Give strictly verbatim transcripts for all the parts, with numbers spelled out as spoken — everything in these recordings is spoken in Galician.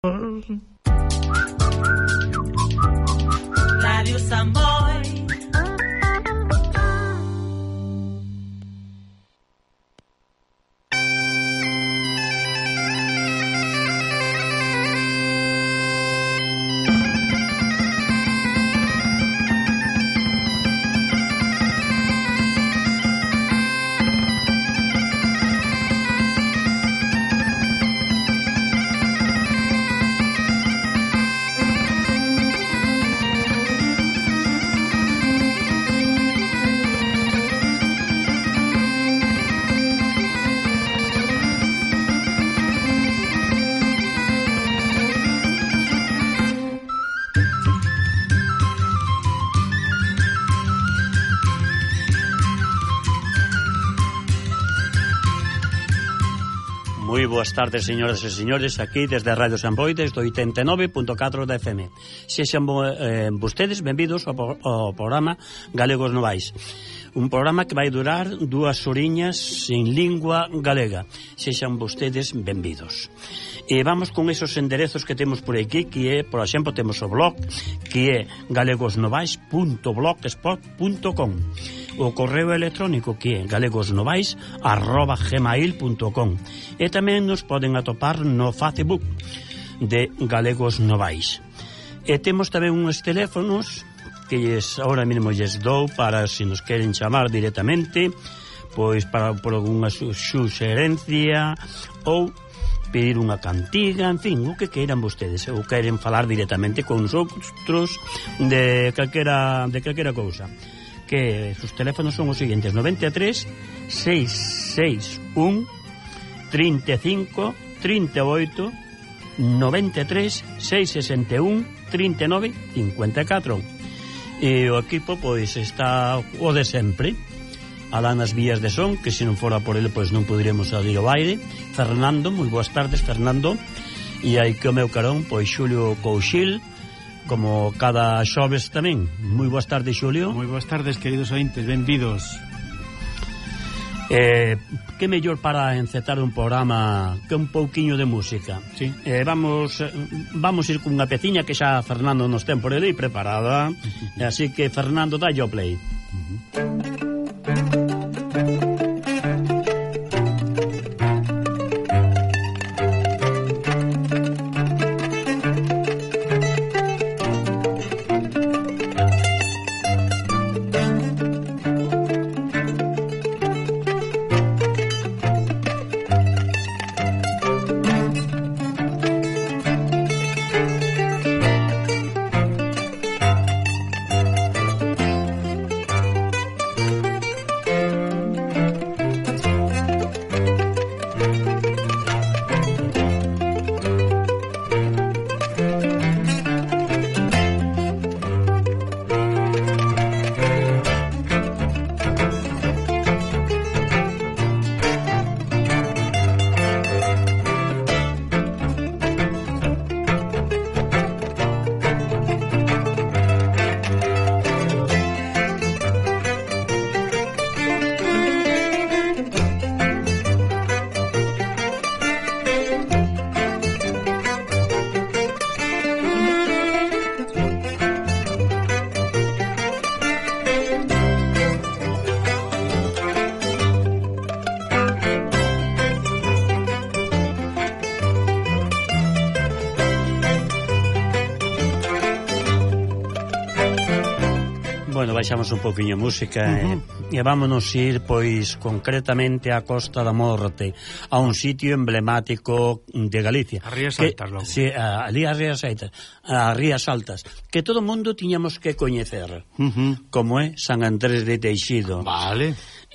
Radio Samboy. Moi boas tardes, señoras e señores, aquí desde Radio Samboy, desde oitenta e nove punto catro da F M. Sexan eh, vostedes benvidos ao, ao programa Galegos Novais. Un programa que vai durar dúas horiñas sin lingua galega. Sexan vostedes benvidos. E vamos con esos enderezos que temos por aquí, que é, por exemplo, temos o blog, que é galegosnovais punto blogspot punto com. O correo electrónico, que é galegosnovais arroba gmail punto com. E tamén nos poden atopar no Facebook de Galegos Novais. E temos tamén uns teléfonos que lles, ahora mesmo lles dou para se nos queren chamar directamente, pois para por alguna suxerencia ou pedir unha cantiga, en fin, o que queiran vostedes, ou queren falar directamente con nosotros de calquera, de calquera cousa. Que os teléfonos son os seguintes: noventa e tres, seiscentos sesenta e un, trinta e cinco, trinta e oito, noventa e tres, seiscentos sesenta e un, trinta e nove, cincuenta e catro. E o equipo, pois, está o de sempre. Alá nas vías de son, que se non fora por ele, pois non poderíamos salir ao aire. Fernando, moi boas tardes, Fernando. E aí que o meu carón, pois, Xulio Couchil, como cada xoves tamén. Moi boas tardes, Xulio. Moi boas tardes, queridos ointes, benvidos. Eh, que mellor para encetar un programa que un pouquiño de música. Sí. Eh, vamos vamos ir cunha peciña que xa Fernando nos ten por aí preparada. Uh-huh. Así que, Fernando, dai o play. Uh-huh. Bueno, baixamos un poquinho música. uh-huh. e, e vámonos ir, pois, concretamente a Costa da Morte, a un sitio emblemático de Galicia. As Rías Altas, logo. Sí, a, ali as Rías Altas, as Rías Altas, que todo mundo tiñamos que coñecer, uh-huh. como é San Andrés de Teixido. Vale.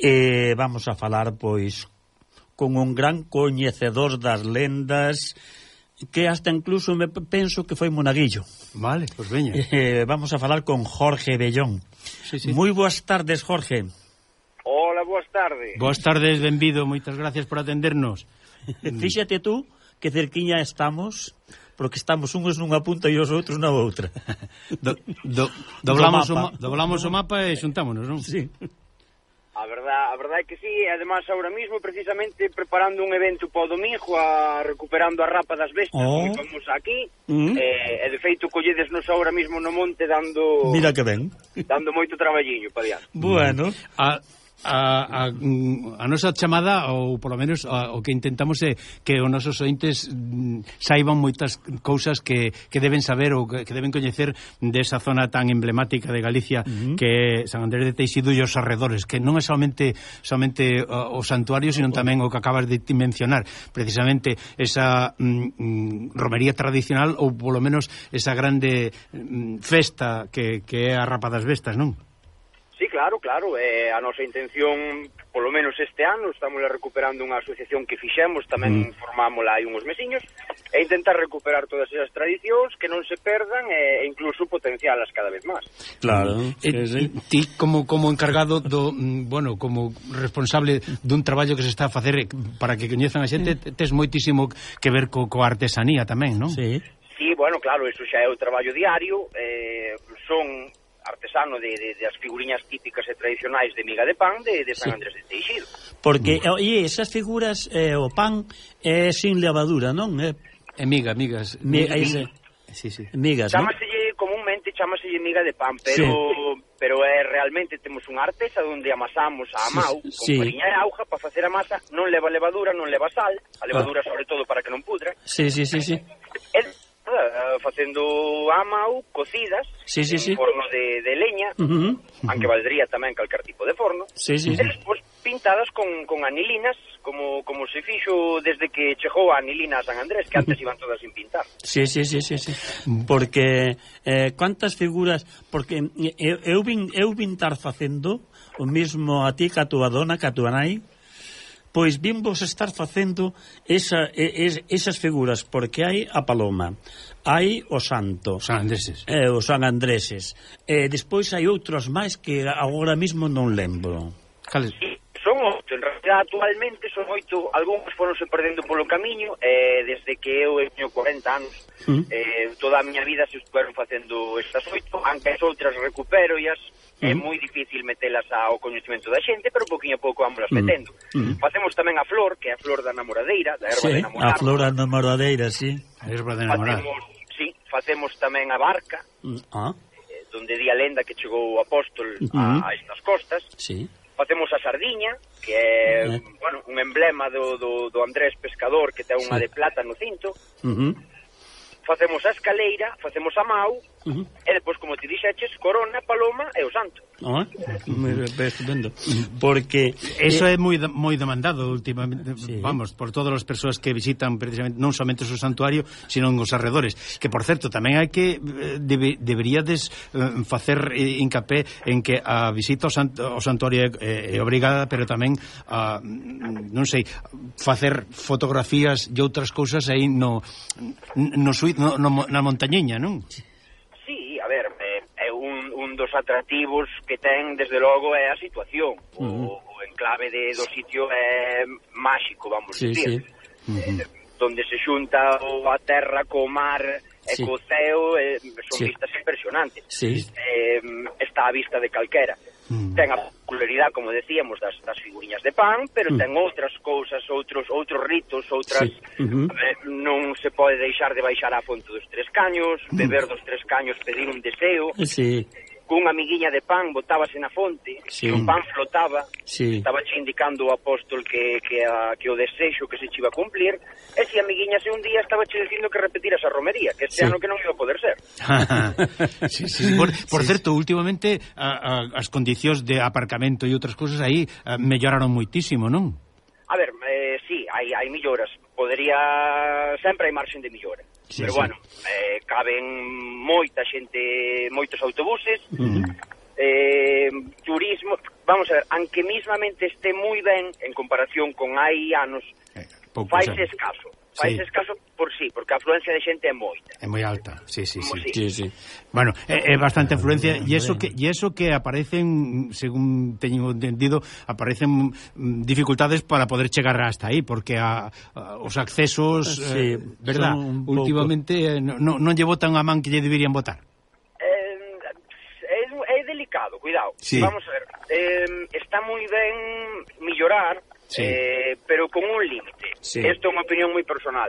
E vamos a falar, pois, con un gran coñecedor das lendas, que hasta incluso me penso que foi monaguillo. Vale, pois veña. Eh, vamos a falar con Jorge Bellón. Sí, sí. Moi boas tardes, Jorge. Hola, boas tardes. Boas tardes, benvido, moitas gracias por atendernos. Fíxate tú que cerquiña estamos, porque estamos uns nunha punta e os outros na outra. Do, do, doblamos, o, doblamos o mapa e xuntámonos, non? Sí. A verdad, a verdad é que sí, e además ahora mismo precisamente preparando un evento para o domingo a recuperando a Rapa das Bestas, oh. moi famosa aquí, mm. e, e de feito colledesnos ahora mismo no monte dando Mira que ben. dando moito traballiño para diante. Bueno, a, a, a, a nosa chamada, ou polo menos a, o que intentamos é que os nosos ointes saiban moitas cousas que, que deben saber ou que, que deben coñecer desa zona tan emblemática de Galicia uh-huh. que é San Andrés de Teixido e os arredores, que non é somente somente o, o santuario, sino tamén o que acabas de mencionar, precisamente esa mm, romería tradicional ou polo menos esa grande mm, festa que, que é a Rapa das Bestas, non? Sí, claro, claro, eh, a nosa intención, polo menos este ano, estamos recuperando unha asociación que fixemos, tamén mm. formámola hai uns mesiños, e intentar recuperar todas esas tradicións, que non se perdan, e incluso potencialas cada vez máis. Claro. Eh, sí, sí. Ti, como, como encargado do, bueno, como responsable dun traballo que se está a facer para que coñezan a xente, tes moitísimo que ver co, co artesanía tamén, non? Sí. Sí, bueno, claro, eso xa é o traballo diario, eh, son artesano de, de, de as figuriñas típicas e tradicionais de miga de pan de, de San Andrés de Teixido. Porque, mm. e esas figuras, eh, o pan é sin levadura, non? É eh, miga, migas. Mi, ese, sí, sí. Migas, non? Chámaselle, comúnmente, chámaselle miga de pan, pero sí. pero é realmente temos unha artesa onde amasamos a amau sí, con sí. fariña e auga para facer a masa, non leva levadura, non leva sal, a levadura ah. sobre todo para que non pudra. Sí, sí, sí, sí. E Uh, facendo amau, cocidas sí, sí, en sí. forno de, de leña, uh-huh. aunque valdría tamén calquer tipo de forno, sí, sí, e sí. despois pintadas con, con anilinas, como, como se fixo desde que chegou a anilina a San Andrés, que antes iban todas sin pintar. Sí, sí, sí, sí, sí. Porque eh, cuántas figuras, porque eu, eu, vin, eu vin tar facendo o mismo a ti, que a tua dona, que a tua nai, pois vimos estar facendo esa, es, esas figuras, porque hai a Paloma, hai o Santo, San Andreses, eh, o San Andreses, e despois hai outros máis que agora mesmo non lembro. Cales? Sí, son oito, en realidad actualmente son oito, algúns foronse perdendo polo camiño, eh, desde que eu teño corenta anos, ¿Mm? eh, toda a miña vida se estuveron facendo estas oito, aunque as outras recupero e as é uh-huh. moi difícil metelas ao coñecemento da xente, pero poquinho a pouco vámonos uh-huh. metendo. Uh-huh. Facemos tamén a flor, que é a flor da namoradeira, da erva sí, de namorar. A flor da namoradeira, sí. A erva de namorar. Facemos, sí, facemos tamén a barca, uh-huh. eh, donde di a lenda que chegou o apóstol uh-huh. a, a estas costas. Sí. Facemos a sardiña, que é uh-huh. bueno, un emblema do, do, do Andrés Pescador, que ten unha sí. de plata no cinto. Uh-huh. Facemos a escaleira, facemos a mau, uh-huh. e depois, como te dixeches, corona, paloma e o santo. Ah, estupendo. Porque eso eh, é moi moi demandado últimamente, sí. vamos, por todas as persoas que visitan precisamente non somente o santuario, sino os arredores, que por certo tamén hai que debe, deberíades eh, facer eh, hincapé en que a visita ao, santo, ao santuario é, é obrigada, pero tamén a, non sei, facer fotografías e outras cousas aí no no, no, no na montañeña, non? Sí, a ver, eh, é un, un dos atractivos que ten, desde logo, é a situación. Uh-huh. O, o enclave de, do sitio é máxico, vamos sí, decir. Sí. Uh-huh. Eh, donde se xunta o, a terra co mar e sí. co ceo, eh, son sí. vistas impresionantes. Sí. Eh, está a vista de calquera. Mm. Ten a popularidade, como decíamos, das, das figuriñas de pan, pero mm. ten outras cousas, outros outros ritos, outras... Sí. Uh-huh. eh, non se pode deixar de baixar á fonte dos Tres Caños, mm. beber dos Tres Caños, pedir un deseo... Sí. Cunha amiguiña de pan botábase na fonte, sí. o pan flotaba, sí. estaba che indicando o apóstol que, que, a, que o desexo que se che iba a cumplir, e se amiguiña se un día estaba che dicindo que repetiras a romería, que este sí. ano que non iba a poder ser. sí, sí, sí. Por, por sí. certo, últimamente a, a, as condicións de aparcamento e outras cousas aí a, melloraron moitísimo, non? A ver, eh, sí, hai, hai melloras. Podería... Sempre hai marxen de millora. Sí, pero, sí. bueno, eh, caben moita xente, moitos autobuses, uh-huh. eh, turismo... Vamos a ver, aunque mismamente este moi ben en comparación con hai anos, eh, faise escaso. Faise sí. escaso por sí, porque a afluencia de xente é moita. É moi alta, sí, sí, sí. sí. sí, sí. Bueno, é, é bastante afluencia, e eso que e eso que aparecen, según teño entendido, aparecen dificultades para poder chegar hasta aí, porque a, a os accesos, sí, eh, verdad, últimamente eh, non non lle botan a man que lle deberían botar. Eh, é, é delicado, cuidado. Sí. Vamos a ver, eh, está moi ben mellorar, sí. eh, pero con un límite. Sí. Isto é unha opinión moi personal.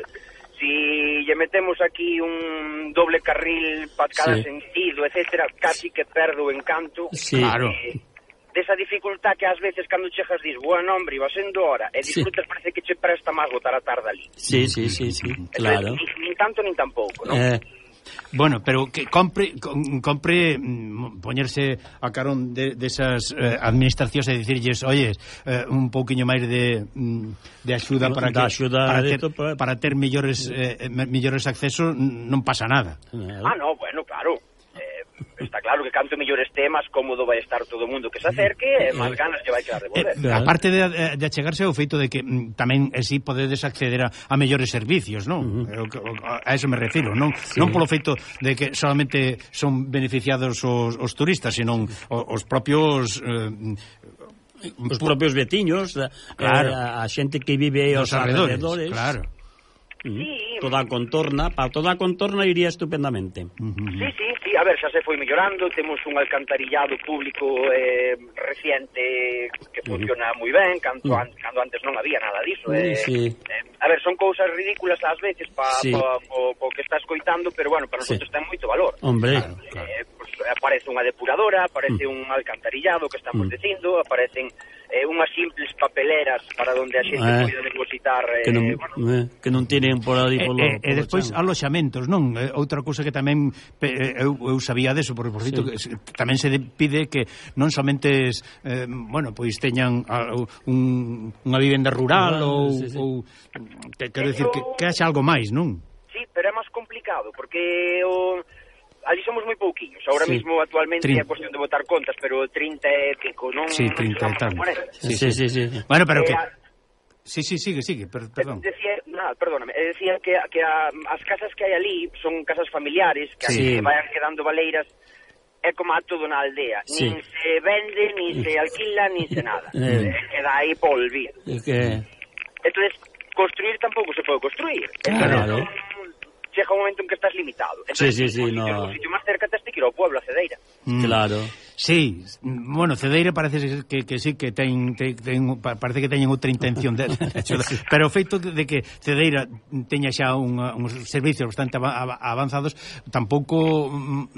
Si lle metemos aquí un doble carril para cada Sí. sentido, etcétera, casi que perde o encanto. Sí. Claro. Eh, desa dificultad que ás veces cando chegas dis, bueno, hombre, iba sendo hora, e disfrutas, sí. Parece que che presta máis botar a tarde ali. Sí, sí, sí, sí, claro. Entonces, nin, nin tanto nin tampouco, non? Eh, Bueno, pero que compre com- compre mm, poñerse a carón de desas de eh, administracións e dicirlles, oye, eh, un pouquiño máis de mm, de axuda para Da que axuda para de ter to- pa- para ter mellores eh, me- mellores accesos, non pasa nada. Ah, no, bueno, claro. Eh, está claro que canto mellor este, máis cómodo vai estar todo o mundo que se acerque, e máis ganas lle vai quedar de volver. Eh, Claro. aparte de, de achegarse ao feito de que mm, tamén así podedes acceder a, a mellores servicios, non? Uh -huh. A eso me refiro, non? Sí. Non polo feito de que solamente son beneficiados os, os turistas, senón os, os propios eh, os propios veciños, a, Claro. a, a xente que vive aí aos os alrededores, alrededores. claro. Mm. Sí. Toda a contorna, para toda a contorna iría estupendamente. Sí, sí, sí, a ver, xa se foi mellorando, temos un alcantarillado público eh, reciente que funciona moi ben, cando, Mm. an, cando antes non había nada diso. Sí, Eh, sí. eh, a ver, son cousas ridículas ás veces pa, Sí. pa, po, po que estás coitando, pero bueno, para Sí. nosotros ten moito valor. Hombre, Eh, pues, aparece unha depuradora, aparece Mm. un alcantarillado que estamos Mm. dicindo, aparecen eh, unhas simples papeleras para onde a xente Eh, pode depositar eh, que non, bueno, eh, que non tienen por ali E, polo, e, e polo despois chan. aloxamentos, non? Eh, outra cousa que tamén pe, eu, eu sabía deso, porque por cierto, Sí. que se- tamén se de- pide que non somente eh, bueno, pois teñan a, un, unha vivenda rural Ah, ou, sí, sí. ou que, quero decir que, que haxa algo máis, non? sí, pero é máis complicado, porque o... ali somos moi pouquiños. Ahora Sí. mismo, actualmente, Trin- é cuestión de botar contas, pero trinta e pico, non? Sí, non trinta e chegamos tal. a cuarenta. Sí, sí, sí, sí. Bueno, pero Eh, que a- Sí, sí, sigue, sigue, per, perdón. Decía, nada, perdóname, eh, decía que, que a, as casas que hai ali son casas familiares, que Sí. sí. vayan quedando baleiras, é como a todo na aldea. Sí. Nin se vende, nin se alquila, nin se nada. Eh. Eh, Queda aí por olvido. É que Entonces, construir tampouco se pode construir. Claro. Entonces, chega un momento en que estás limitado. Sí, sí, Entonces, sí, o sitio, no. o sitio máis cerca tes que ir ao pueblo, a Cedeira. Mm. claro. Sí, bueno, Cedeira parece ser que, que sí que ten, ten, ten parece que teñen outra intención de, de axuda, pero o feito de que Cedeira teña xa unha, uns servicios bastante av avanzados tampouco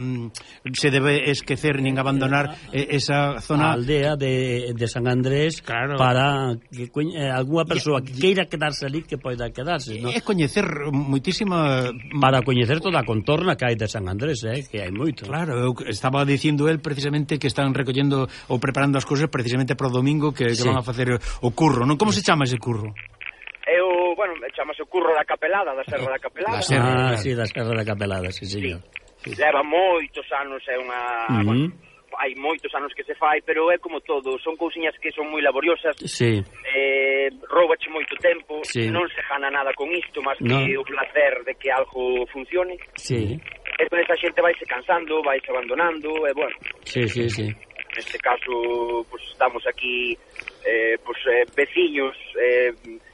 mm, se debe esquecer nin abandonar eh, esa A zona. aldea de, de San Andrés, Claro. para que eh, algunha persoa que queira quedarse ali que poida quedarse, ¿no? É coñecer moitísima. Para coñecer toda a contorna que hai de San Andrés, eh, que hai moito. Claro, eu estaba dicindo el precisamente que están recollendo ou preparando as cousas precisamente para o domingo que, que Sí. van a facer o curro, non? Como se chama ese curro? É o, bueno, chamase o curro da Capelada, da Serra da Capelada. Da Serra. Ah, claro. sí, das Serra da Capelada, sí, señor. Sí. Leva moitos anos, é unha... Ujú. Bueno, hai moitos anos que se fai, pero é como todo, son cousiñas que son moi laboriosas, Sí, eh, roubache moito tempo, Sí. non se gana nada con isto, máis No. que o placer de que algo funcione. sí, Entón a xente vaise cansando, vaise abandonando, e bueno, sí, sí, sí. neste caso, pues, estamos aquí, eh, pues, eh, veciños, eh,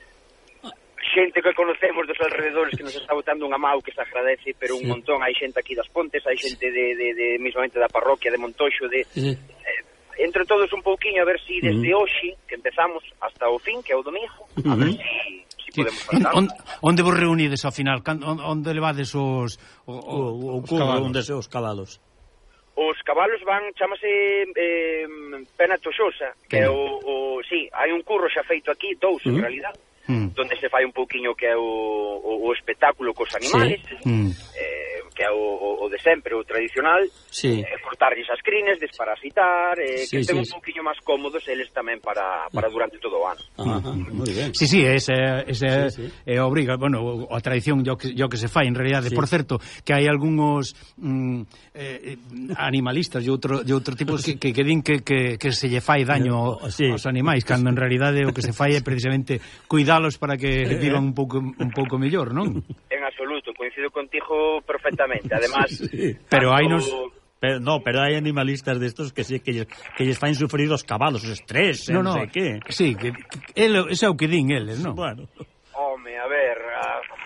xente que conocemos dos alrededores que nos está botando unha mau que se agradece, pero un Sí. montón, hai xente aquí das Pontes, hai xente de, de, de mismamente da parroquia de Montoxo, de, Sí. eh, entre todos un pouquiño, a ver si desde Mm. hoxe, que empezamos hasta o fin, que é o domingo, a ver Ujú. si, si Sí. podemos pasar. On, onde vos reunides ao final? Can- on- Onde levades os, o, o, O, o os curro cabalos? onde se os cabalos. Os cabalos van, chamase eh, Pena Toxosa, que é Pena. o, o... Sí, hai un curro xa feito aquí, dous en Mm. realidad, Mm. donde se fai un pouquiño que é o, o, o espectáculo cos animales, Mm. eh, que é o, o, o de sempre, o tradicional, Sí. eh, cortarlles as crines, desparasitar, eh, Sí, que estén sí, un pouquiño máis cómodos eles tamén para, para durante todo o ano. Ajá, moi ben. Sí, sí, esa, esa Sí, sí. é a obriga, bueno, o- a tradición yo que, yo que se fai en realidade. Sí. Por certo, que hai algúns mm, eh, animalistas e outro, de outro tipo que, que, que din que, que, que se lle fai daño Eh, sí. aos animais, cando en realidade o que se fai é precisamente cuidalos para que vivan un pouco un pouco mellor, non? En absoluto, coincido contigo perfectamente. Además, Sí. Pero hai tanto- nos- Pero, no, pero hai animalistas destos que sí, que lles, que lles fain sufrir os cabalos, os estrés, No, non no, sei que. sí, que, que ele, ese é o que din eles, non? Bueno, Home, a ver, a, o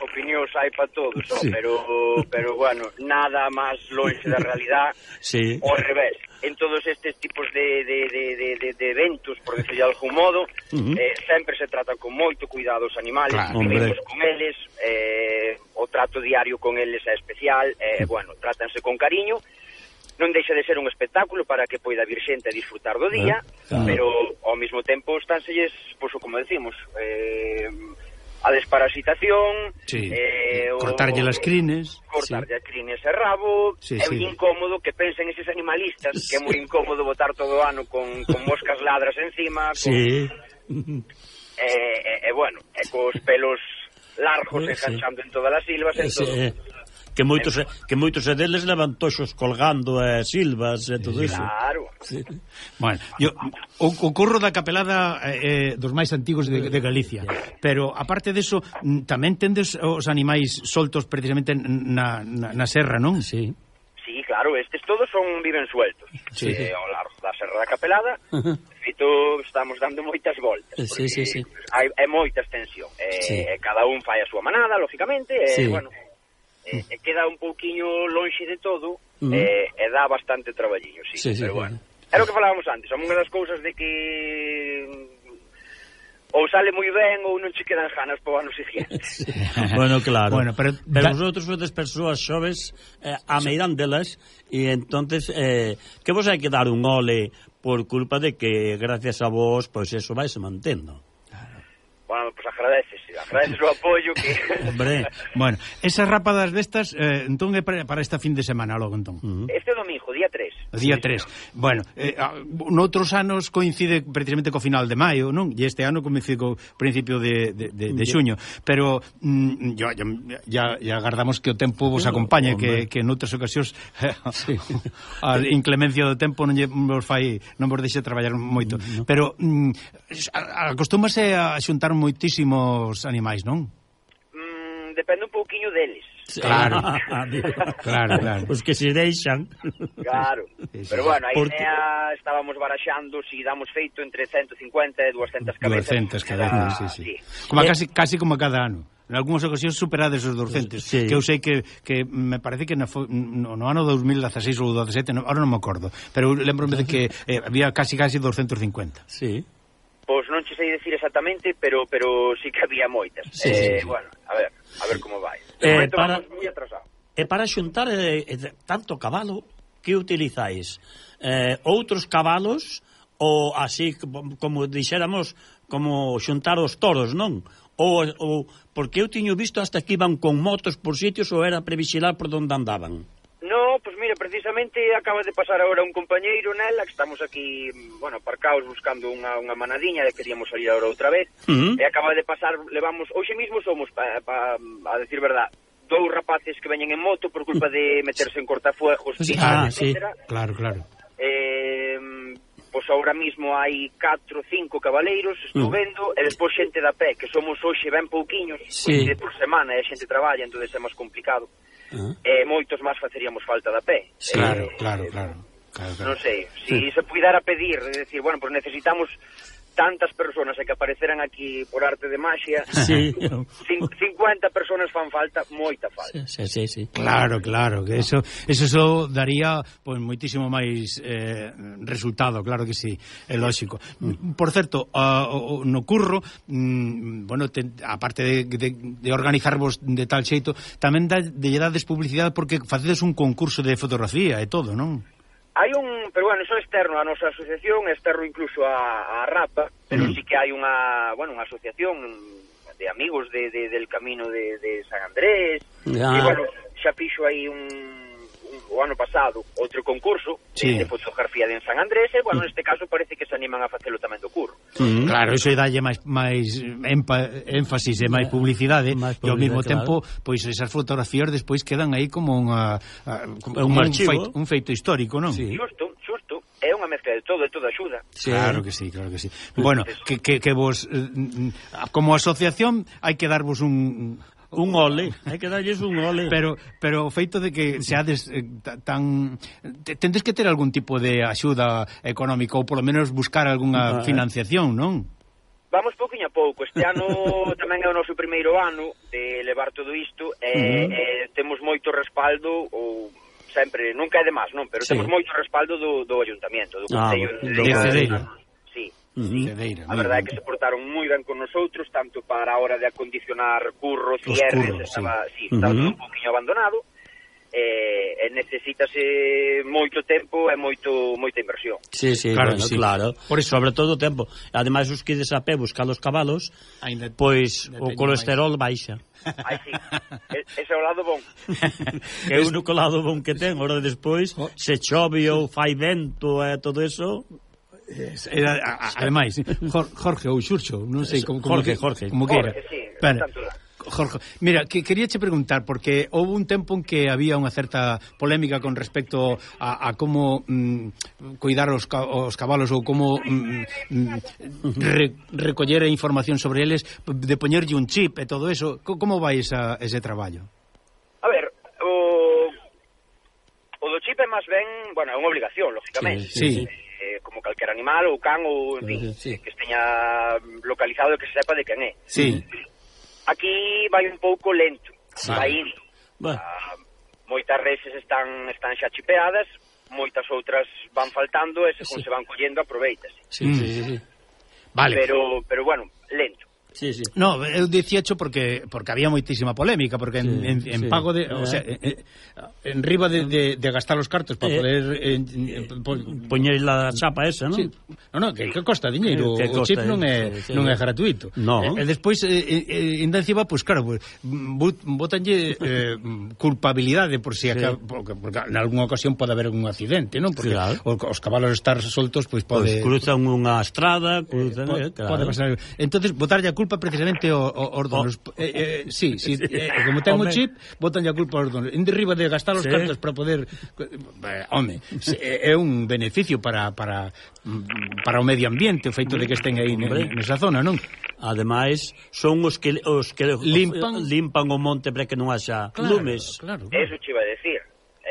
opinións hai para todos, Sí. pero, pero bueno, nada máis longe da realidad, Sí. ao revés. En todos estes tipos de, de, de, de, de, de eventos, por decirlo de algún modo, Uh-huh. eh, sempre se trata con moito cuidado os animales, Claro, vivimos hombre. con eles, eh, o trato diario con eles é especial, eh, bueno, trátanse con cariño, non deixa de ser un espectáculo para que poida vir xente a disfrutar do día, Claro. pero ao mesmo tempo estánselles, pois, como decimos, eh, a desparasitación, Sí. eh, o- Cortarlle las crines. cortarlle as crines e rabo, Sí, é sí. moi incómodo que pensen eses animalistas, que é moi incómodo botar todo o ano con, con moscas ladras encima, con, Sí. e, e, e bueno, e cos pelos largos Sí. enganchando en todas as silvas, en Ese, todo. eh, que moitos que moitos deles levan toxos colgando e eh, silvas e todo iso. Claro. Sí. Bueno, yo, o, o curro da capelada eh, dos máis antigos de, de Galicia, pero aparte deso, mm, tamén tendes os animais soltos precisamente na, na, na serra, non? Sí. Sí, claro, estes todos son viven sueltos. Sí. Eh, ao largo da Serra da Capelada, de feito, estamos dando moitas voltas. Sí, sí, sí. Hai, hai moita extensión. Eh, Sí. e cada un fai a súa manada, lógicamente, e, Sí. bueno, e, e queda un pouquiño lonxe de todo, Uh-huh. e, e dá bastante traballiño, sí, Sí, sí, pero sí. bueno. Era o que falábamos antes, son unha das cousas de que ou sale moi ben ou non che quedan ganas para o ano siguiente. Bueno, claro. Bueno, pero pero da- vosotros sodes persoas xoves eh, a meirán delas e entonces eh, que vos hai que dar un ole por culpa de que gracias a vos pois eso vai se mantendo. Bueno, pois pues agradeces, agradeces o apoio que... Hombre. Bueno, esas rápadas destas, eh, entón é para, para esta fin de semana logo, entón. Uh-huh. Este domingo, día tres. O día tres. Bueno, eh, a- noutros anos coincide precisamente co final de maio, non? E este ano coincide co principio de, de, de, de xuño. Pero mm, yo, ya, ya, ya agardamos que o tempo vos acompañe, que, que noutras ocasións Sí. a inclemencia do tempo non lle- vos fai, non vos deixe traballar moito. Pero mm, a- acostúmase a xuntar moitísimos animais, non? Mm, depende un pouquiño deles. Claro. Digo, Claro, claro. Os que se deixan. Claro. Sí, sí. Pero bueno, a Porque- idea estábamos baraxando si damos feito entre ciento cincuenta e duascentas cabezas. duascentas cabezas, sí, sí. Como Eh, casi, casi como cada ano. En algúnas ocasións superades os duascentos, Sí. que eu sei que, que me parece que no, no, no ano dos mil dieciséis ou dezasete, no, ahora non me acordo, pero lembrome de que eh, había casi casi doscientos cincuenta. Sí. Pois non che sei decir exactamente, pero pero sí que había moitas. Sí, eh, sí, sí. Bueno, a ver, a ver como vai. De Eh, momento para- vamos moi atrasados. E para xuntar eh, eh, tanto cabalo, que utilizáis? Eh, outros cabalos ou así como, como dixéramos, como xuntar os toros, non? Ou, ou porque eu tiño visto hasta que iban con motos por sitios ou era previxilar por onde andaban. No, pois mira, precisamente acaba de pasar agora un compañeiro nela, que estamos aquí, bueno, aparcados buscando unha, unha manadiña, e queríamos salir agora outra vez, Uh-huh. e acaba de pasar, levamos, hoxe mismo somos, pa, pa, a decir verdad, dous rapaces que veñen en moto por culpa de meterse en cortafuegos, Sí, pistas, ah, sí. etcétera. Claro, claro. Eh, pois agora mismo hai catro, cinco cabaleiros, estou Mm. vendo, e despois xente da pé, que somos hoxe ben pouquiños, Sí. coincide por semana, e a xente traballa, entón é máis complicado. Uh-huh. E moitos máis faceríamos falta da pé. Sí. Claro, Eh, claro, claro. claro, claro. Non sei, si se puidera pedir, é dicir, bueno, pues necesitamos tantas persoas e que apareceran aquí por arte de magia, Sí. cin- cincuenta persoas fan falta, moita falta. Sí, sí, sí. Claro, claro, que eso eso só daría pois moitísimo máis eh, resultado, claro que sí, é lógico. Por certo, a, o, no curro, mm, bueno, te, aparte de, de, de organizarvos de tal xeito, tamén da, de lle dades publicidade porque facedes un concurso de fotografía e todo, non? Hai un, pero bueno, iso é externo a nosa asociación, é externo incluso a, a RAPA, pero Mm. sí que hai unha, bueno, unha asociación de amigos de, de, del camino de, de San Andrés, Ah. e bueno, xa fixo aí un, un o ano pasado outro concurso Sí. de, de fotografía de en San Andrés, e bueno, neste caso parece que se animan a facelo tamén do curro. Uh-huh. Claro, iso é dalle máis máis empa, énfasis e máis publicidade, Máis e ao mesmo publicidade, tempo, pois esas fotografías despois quedan aí como unha a, como Un un, archivo. feito, un feito histórico, non? Sí. Xusto, xusto, é unha mezcla de todo, e todo axuda. Sí. Claro que sí, claro que sí. Bueno, que, que, que vos eh, mm, como asociación hai que darvos un Un ole, hai que darlles un ole. pero pero o feito de que seades eh, ta- tan te- tendes que ter algún tipo de axuda económica ou polo menos buscar algunha Ah. financiación, non? Vamos pouquinho a pouco. Este ano tamén é o noso primeiro ano de levar todo isto e, uh-huh. e temos moito respaldo, ou sempre, nunca é de más, non? Pero sí. temos moito respaldo do, do Ayuntamento, do Concello ah, de Cedeira. Sí. Uh-huh. Cedeira. A verdade é que se portaron moi ben con nosotros, tanto para a hora de acondicionar curros, cierres, estaba, sí. Sí, estaba uh-huh. todo un poquinho abandonado. E, e necesítase moito tempo e moito moita inversión. Sí, sí, claro, bueno, sí. claro. Por eso, sobre todo o tempo. Ademais, os que ides a pé buscar os cabalos, ainda, pois ainda o colesterol baixa. Ai, sí. Ese é o lado bon. É o único lado bon que ten. Ora despois, se chove ou fai vento e todo eso... Era, ademais, Jorge ou Xurxo, non sei como, como Jorge, que, Jorge. Como que era. Jorge, sí, bueno, Jorge, mira, que queríache preguntar porque houve un tempo en que había unha certa polémica con respecto a, a como mm, cuidar os, os cabalos ou como mm, re, recoller a información sobre eles, de poñerlle un chip e todo eso. Como vai esa, ese traballo? A ver, o, o do chip é máis ben, bueno, é unha obligación, lógicamente. Sí, sí. Eh, como calquer animal ou can ou, en fin, sí. que esteña localizado e que se sepa de quen é. Sí. Aquí vai un pouco lento, sí. vai indo. Bueno. Uh, moitas reses están están xa chipeadas, moitas outras van faltando e según sí. se van collendo aproveitase. Sí, mm. sí, sí, sí. Vale. Pero, pero bueno, lento. Sí, sí. No, eu dicíacho porque porque había moitísima polémica, porque en, sí, en, en sí. pago de, o sea, en, en riba de, de, de gastar os cartos para eh, poder en, en, po, poñer la chapa esa, non? Sí. No, no, que, que costa diñeiro, eh, o chip non é sí, sí. non é gratuito. No. E, e despois eh, eh, ainda encima, pois pues, claro, pues, botanlle eh, culpabilidade por si sí. acaba, porque, porque en algunha ocasión pode haber un accidente, non? Porque claro. os, os cabalos estar soltos, pois pues, pode pues cruzan unha estrada, cruzan, eh, pode, claro. pode pasar. Entonces botarlle a culpa precisamente aos donos. Oh. Eh, eh, sí, sí, eh, como ten o chip, botanlle a culpa aos donos. En derriba de gastar os sí. cartos para poder... Eh, home, é un beneficio para, para, para o medio ambiente, o feito de que estén aí nesa zona, non? Ademais, son os que os que limpan, limpan o monte para que non haxa claro, lumes. Claro, claro. Eso che iba a decir.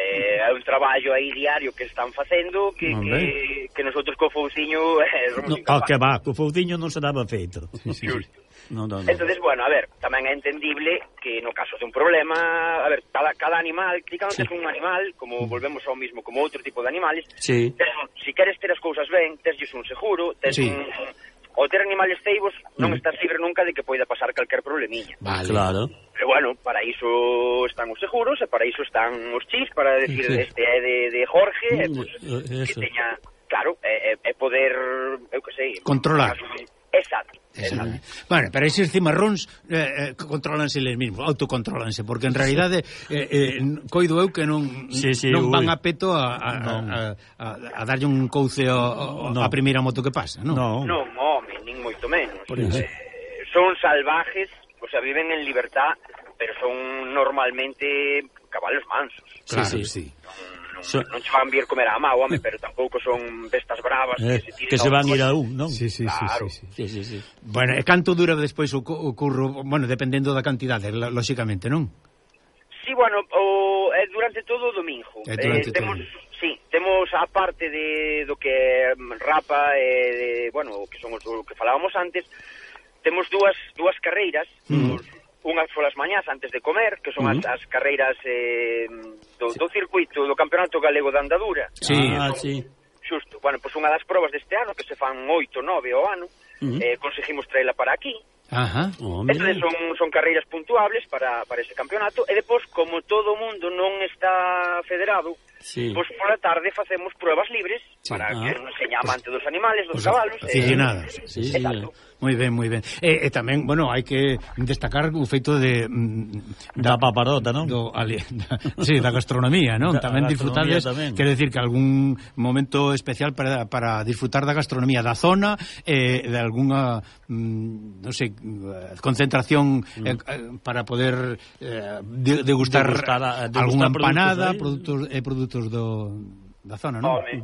É eh, un traballo aí diario que están facendo que, que, que nosotros co Fouciño eh, no, ah, que va, co Fouciño non se daba feito. Sí, sí, sí. No, no, no. Entonces, bueno, a ver, tamén é entendible que no caso de un problema, a ver, cada, cada animal, digamos que sí. é un animal, como mm. volvemos ao mismo, como outro tipo de animales, sí. tes, si queres ter as cousas ben, tesles un seguro, tes sí. un... O ter animales ceibos non mm. estás libre nunca de que poida pasar calquer problemiña. Vale. Claro. Pero bueno, para iso están os seguros e para iso están os chips, para decir, sí. este é de, de Jorge, mm, e, pues, que teña, claro, é, é poder, eu que sei... Controlar. Exacto. Exacto. Bueno, pero eses cimarróns eh, eh, controlanse eles mesmos, autocontrolanse, porque en realidade eh, eh, coido eu que non sí, sí, non van ui. a peto a, a, no. a, a, a darlle un couce a, a, no. a primeira moto que pasa, non? No, non, home, nin moito menos. Eh, son salvajes, o sea, viven en libertad, pero son normalmente cabalos mansos. Claro, sí, sí. sí. Non, so, non che van vir comer a má, home, pero tampouco son bestas bravas eh, que se, que se van ir a un, non? Sí, sí, claro. sí, sí, sí. sí, sí, sí. Bueno, e canto dura despois o, o curro, bueno, dependendo da cantidade, lóxicamente, non? Sí, bueno, o, é durante todo o domingo. É durante eh, temos, todo. Sí, temos a parte de do que rapa e, de, bueno, que son os o que falábamos antes, temos dúas dúas carreiras, mm. os, unhas polas mañás antes de comer, que son uh -huh. as, as carreiras eh, do, do circuito do Campeonato Galego de Andadura. Sí, ah, sí. Xusto. Bueno, pois pues unha das probas deste ano, que se fan oito, nove ao ano, uh -huh. eh, conseguimos traela para aquí. Ajá. Oh, Esas son, son carreiras puntuables para, para ese campeonato, e depois, como todo o mundo non está federado, sí. pois pola tarde facemos pruebas libres, sí. para ah. que nos enseña amante dos animales, dos pues, cabalos. Aficionados. Eh, sí, sí, exacto. Moi ben, moi ben. E, e tamén, bueno, hai que destacar o feito de da, da paparota, non? Do, ali, da, sí, da gastronomía, non? Da, tamén disfrutades, quero decir que algún momento especial para, para disfrutar da gastronomía da zona, eh, de algunha, mm, non sei, concentración mm. eh, para poder eh, degustar, degustar, a, degustar algunha empanada, produtos, eh, produtos do, da zona, non? Home.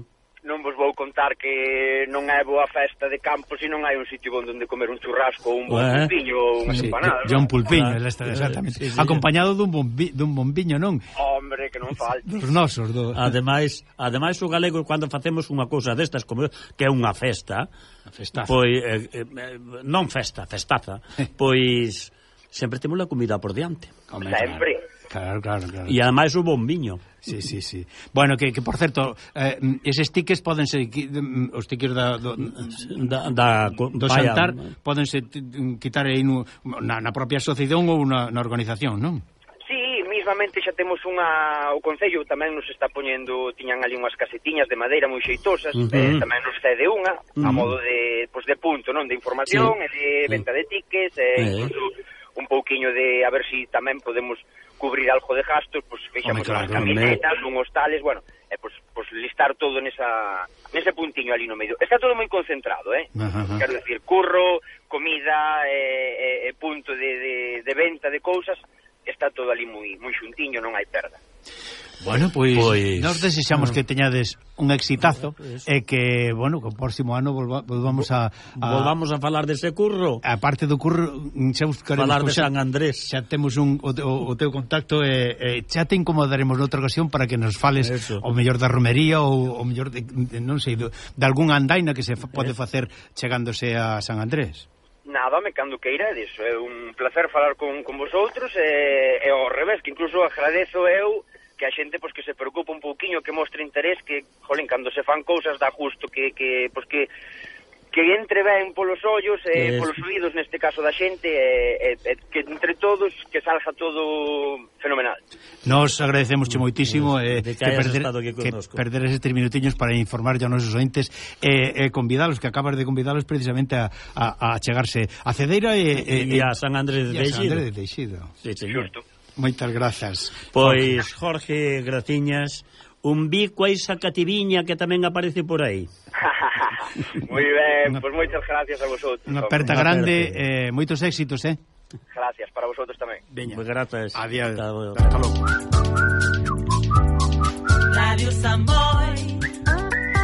non vos vou contar que non é boa festa de campo se non hai un sitio onde comer un churrasco ou un bon Ué. pulpiño ou unha Sí, empanada. John Pulpiño, Ah, el está, exactamente. sí, sí. Acompañado dun, bombi, dun bombiño, non? Hombre, que non falta. Dos nosos, do... Ademais, ademais o galego cando facemos unha cousa destas como que é unha festa, festaza. pois eh, eh, non festa, festaza, pois sempre temos a comida por diante. Home, Sempre. Claro, claro, claro. E ademais o bombiño. Sí, sí, sí. Bueno, que, que por certo, eh, eses tickets podense, os tickets da, do, Da, da, do vaya, xantar, podense quitar aí no, na, na propia asociación ou na, na organización, non? Sí, mismamente xa temos unha... O Concello tamén nos está poñendo... Tiñan ali unhas casetiñas de madeira moi xeitosas, Uh-huh. eh, tamén nos cede unha, Uh-huh. a modo de, pues, de punto, non? De información, Sí. e de venta de tickets, e Eh. incluso un pouquiño de... A ver si tamén podemos cubrir algo de gastos, pues fixamos Home, claro, unhas camisetas, unhos tales, bueno, e pues, pues listar todo nesa nese puntiño ali no medio. Está todo moi concentrado, eh? Ajá, ajá. Quero decir, curro, comida, e, e, e punto de, de, de venta de cousas, está todo ali moi moi xuntiño, non hai perda. Bueno, pois, Pois- nos desexamos bueno. que teñades un exitazo Bueno, pues. e que, bueno, que o próximo ano volva, volvamos a, a Volvamos a falar dese curro, a parte do curro, xa buscaremos falar de pois xa- San Andrés. xa temos un, o, o, o teu contacto e, e xa te incomodaremos noutra ocasión para que nos fales Eso. o mellor da romería ou o mellor de, de non sei, de, de algún andaina que se fa, pode facer chegándose a San Andrés. Nada, me cando que irades, é un placer falar con, con vosotros e, e ao revés, que incluso agradezo eu que a xente pois que se preocupa un pouquiño, que mostre interés, que, jolín, cando se fan cousas dá justo que que pois que que entre ben polos ollos e eh, polos oídos neste caso da xente e, e, e que entre todos que salga todo fenomenal. Nos agradecemos moitísimo eh, de que que, hayas perder, estado aquí que connosco. perder eses tres minutiños para informar aos nosos ointes e eh, eh, convidalos, que acabas de convidalos precisamente a, a, a chegarse a Cedeira e, E e, a San Andrés de e a San Teixido. Andrés de Teixido. Sí, señor. Xusto. Moitas grazas. Pois, Jorge, graciñas, un bico a esa cativiña que tamén aparece por aí. Moi ben, Unha- pois moitas gracias a vosotros. Unha hombre. aperta Unha grande, aperta. eh, moitos éxitos, eh? Gracias para vosotros tamén. Veña. Pois grazas. Adiós. Hasta logo. Hasta logo. Radio Samboy.